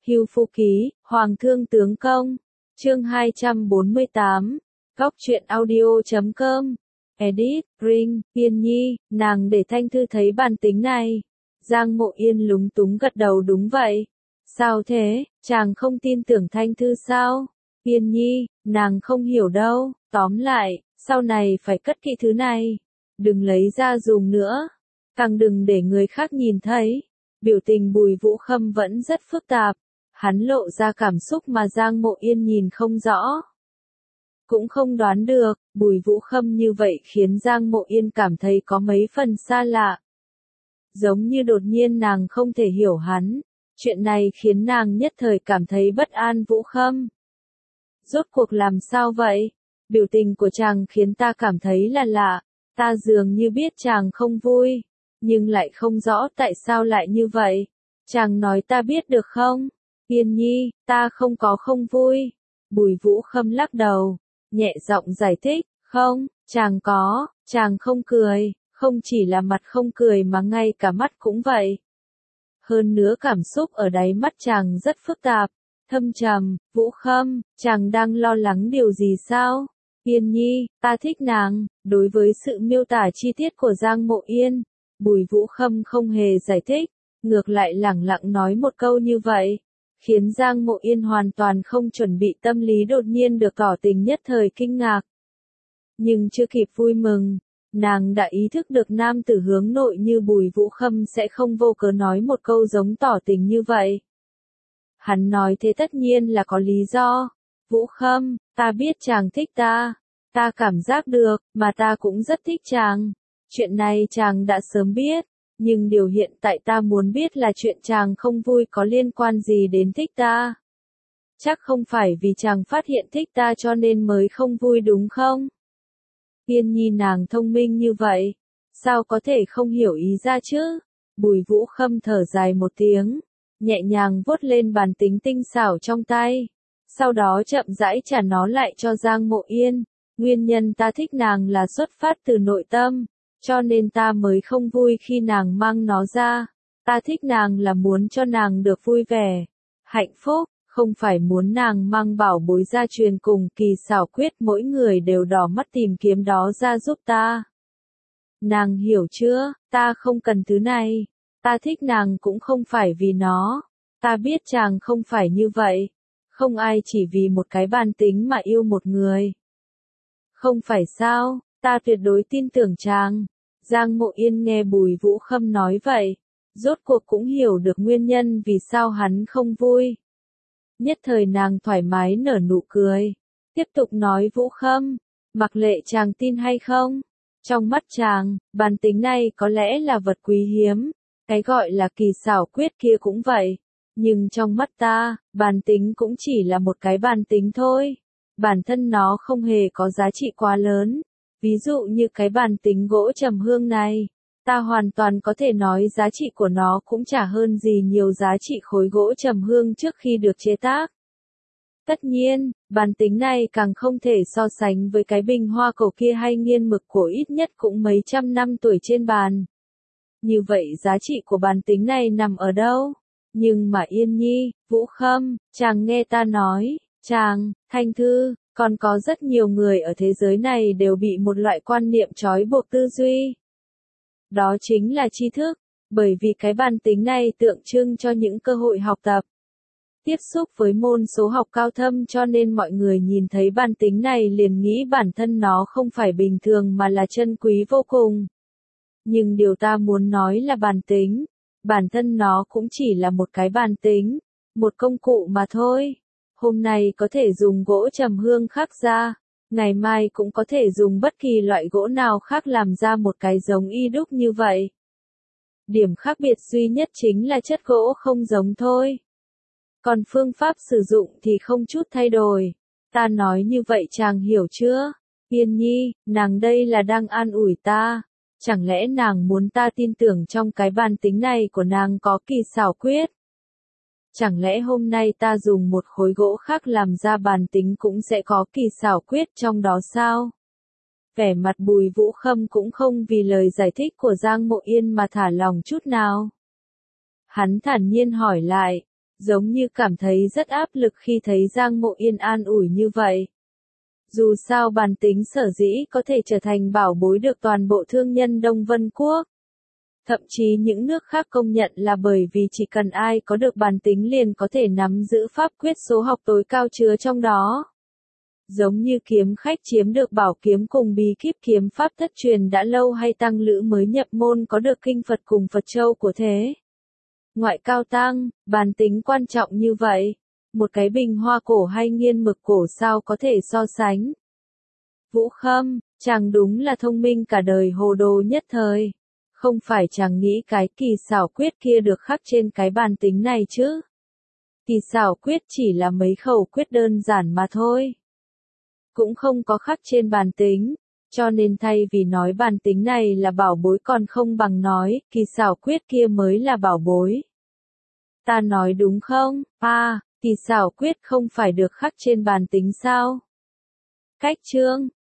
Hưu Phu Ký, Hoàng Thương Tướng Công. Chương 248. Góc truyện audio.com. Edit, Ring, Yên Nhi, nàng để Thanh Thư thấy bản tính này. Giang Mộ Yên lúng túng gật đầu đúng vậy. Sao thế, chàng không tin tưởng Thanh Thư sao? Yên Nhi, nàng không hiểu đâu, tóm lại, sau này phải cất kỹ thứ này. Đừng lấy ra dùng nữa. Càng đừng để người khác nhìn thấy. Biểu tình Bùi Vũ Khâm vẫn rất phức tạp. Hắn lộ ra cảm xúc mà Giang Mộ Yên nhìn không rõ. Cũng không đoán được, Bùi Vũ Khâm như vậy khiến Giang Mộ Yên cảm thấy có mấy phần xa lạ. Giống như đột nhiên nàng không thể hiểu hắn. Chuyện này khiến nàng nhất thời cảm thấy bất an. Vũ Khâm, rốt cuộc làm sao vậy? Biểu tình của chàng khiến ta cảm thấy là lạ. Ta dường như biết chàng không vui, nhưng lại không rõ tại sao lại như vậy. Chàng nói ta biết được không? Yên Nhi, ta không có không vui. Bùi Vũ Khâm lắc đầu, nhẹ giọng giải thích, không, chàng có, chàng không cười, không chỉ là mặt không cười mà ngay cả mắt cũng vậy. Hơn nữa cảm xúc ở đáy mắt chàng rất phức tạp, thâm trầm. Vũ Khâm, chàng đang lo lắng điều gì sao? Yên Nhi, ta thích nàng. Đối với sự miêu tả chi tiết của Giang Mộ Yên, Bùi Vũ Khâm không hề giải thích, ngược lại lẳng lặng nói một câu như vậy, khiến Giang Mộ Yên hoàn toàn không chuẩn bị tâm lý đột nhiên được tỏ tình nhất thời kinh ngạc. Nhưng chưa kịp vui mừng, nàng đã ý thức được nam tử hướng nội như Bùi Vũ Khâm sẽ không vô cớ nói một câu giống tỏ tình như vậy. Hắn nói thế tất nhiên là có lý do. Vũ Khâm, ta biết chàng thích ta. Ta cảm giác được, mà ta cũng rất thích chàng. Chuyện này chàng đã sớm biết, nhưng điều hiện tại ta muốn biết là chuyện chàng không vui có liên quan gì đến thích ta. Chắc không phải vì chàng phát hiện thích ta cho nên mới không vui đúng không? Yên Nhi nàng thông minh như vậy, sao có thể không hiểu ý ra chứ? Bùi Vũ Khâm thở dài một tiếng, nhẹ nhàng vuốt lên bàn tính tinh xảo trong tay, sau đó chậm rãi trả nó lại cho Giang Mộ Yên. Nguyên nhân ta thích nàng là xuất phát từ nội tâm, cho nên ta mới không vui khi nàng mang nó ra. Ta thích nàng là muốn cho nàng được vui vẻ, hạnh phúc, không phải muốn nàng mang bảo bối gia truyền cùng Kỳ xảo quyết mỗi người đều đỏ mắt tìm kiếm đó ra giúp ta. Nàng hiểu chưa, ta không cần thứ này. Ta thích nàng cũng không phải vì nó. Ta biết chàng không phải như vậy. Không ai chỉ vì một cái bản tính mà yêu một người. Không phải sao, ta tuyệt đối tin tưởng chàng. Giang Mộ Yên nghe Bùi Vũ Khâm nói vậy, rốt cuộc cũng hiểu được nguyên nhân vì sao hắn không vui. Nhất thời nàng thoải mái nở nụ cười, tiếp tục nói Vũ Khâm, mặc lệ chàng tin hay không, trong mắt chàng, bản tính này có lẽ là vật quý hiếm, cái gọi là Kỳ xảo quyết kia cũng vậy, nhưng trong mắt ta, bản tính cũng chỉ là một cái bản tính thôi. Bản thân nó không hề có giá trị quá lớn. Ví dụ như cái bản tính gỗ trầm hương này, ta hoàn toàn có thể nói giá trị của nó cũng chả hơn gì nhiều giá trị khối gỗ trầm hương trước khi được chế tác. Tất nhiên, bản tính này càng không thể so sánh với cái bình hoa cổ kia hay nghiên mực cổ ít nhất cũng mấy trăm năm tuổi trên bàn. Như vậy giá trị của bản tính này nằm ở đâu? Nhưng mà Yên Nhi, Vũ Khâm, chàng nghe ta nói. Chàng, Thanh Thư, còn có rất nhiều người ở thế giới này đều bị một loại quan niệm trói buộc tư duy. Đó chính là tri thức, bởi vì cái bản tính này tượng trưng cho những cơ hội học tập. Tiếp xúc với môn số học cao thâm cho nên mọi người nhìn thấy bản tính này liền nghĩ bản thân nó không phải bình thường mà là chân quý vô cùng. Nhưng điều ta muốn nói là bản thân nó cũng chỉ là một cái bản tính, một công cụ mà thôi. Hôm nay có thể dùng gỗ trầm hương khắc ra, ngày mai cũng có thể dùng bất kỳ loại gỗ nào khác làm ra một cái giống y đúc như vậy. Điểm khác biệt duy nhất chính là chất gỗ không giống thôi. Còn phương pháp sử dụng thì không chút thay đổi. Ta nói như vậy chàng hiểu chưa? Yên Nhi, nàng đây là đang an ủi ta. Chẳng lẽ nàng muốn ta tin tưởng trong cái bản tính này của nàng có Kỳ xảo quyết? Chẳng lẽ hôm nay ta dùng một khối gỗ khác làm ra bản tính cũng sẽ có Kỳ xảo quyết trong đó sao? Vẻ mặt Bùi Vũ Khâm cũng không vì lời giải thích của Giang Mộ Yên mà thả lòng chút nào. Hắn thản nhiên hỏi lại, giống như cảm thấy rất áp lực khi thấy Giang Mộ Yên an ủi như vậy. Dù sao bản tính sở dĩ có thể trở thành bảo bối được toàn bộ thương nhân Đông Vân Quốc. Thậm chí những nước khác công nhận là bởi vì chỉ cần ai có được bản tính liền có thể nắm giữ pháp quyết số học tối cao chứa trong đó. Giống như kiếm khách chiếm được bảo kiếm cùng bí kíp kiếm pháp thất truyền đã lâu hay tăng lữ mới nhập môn có được kinh Phật cùng Phật châu của thế. Ngoại cao tăng, bản tính quan trọng như vậy. Một cái bình hoa cổ hay nghiên mực cổ sao có thể so sánh. Vũ Khâm, chàng đúng là thông minh cả đời hồ đồ nhất thời. Không phải chàng nghĩ cái kỳ xảo quyết kia được khắc trên cái bản tính này chứ. Kỳ xảo quyết chỉ là mấy khẩu quyết đơn giản mà thôi. Cũng không có khắc trên bản tính. Cho nên thay vì nói bản tính này là bảo bối còn không bằng nói kỳ xảo quyết kia mới là bảo bối. Ta nói đúng không? Kỳ xảo quyết không phải được khắc trên bản tính sao? Cách chương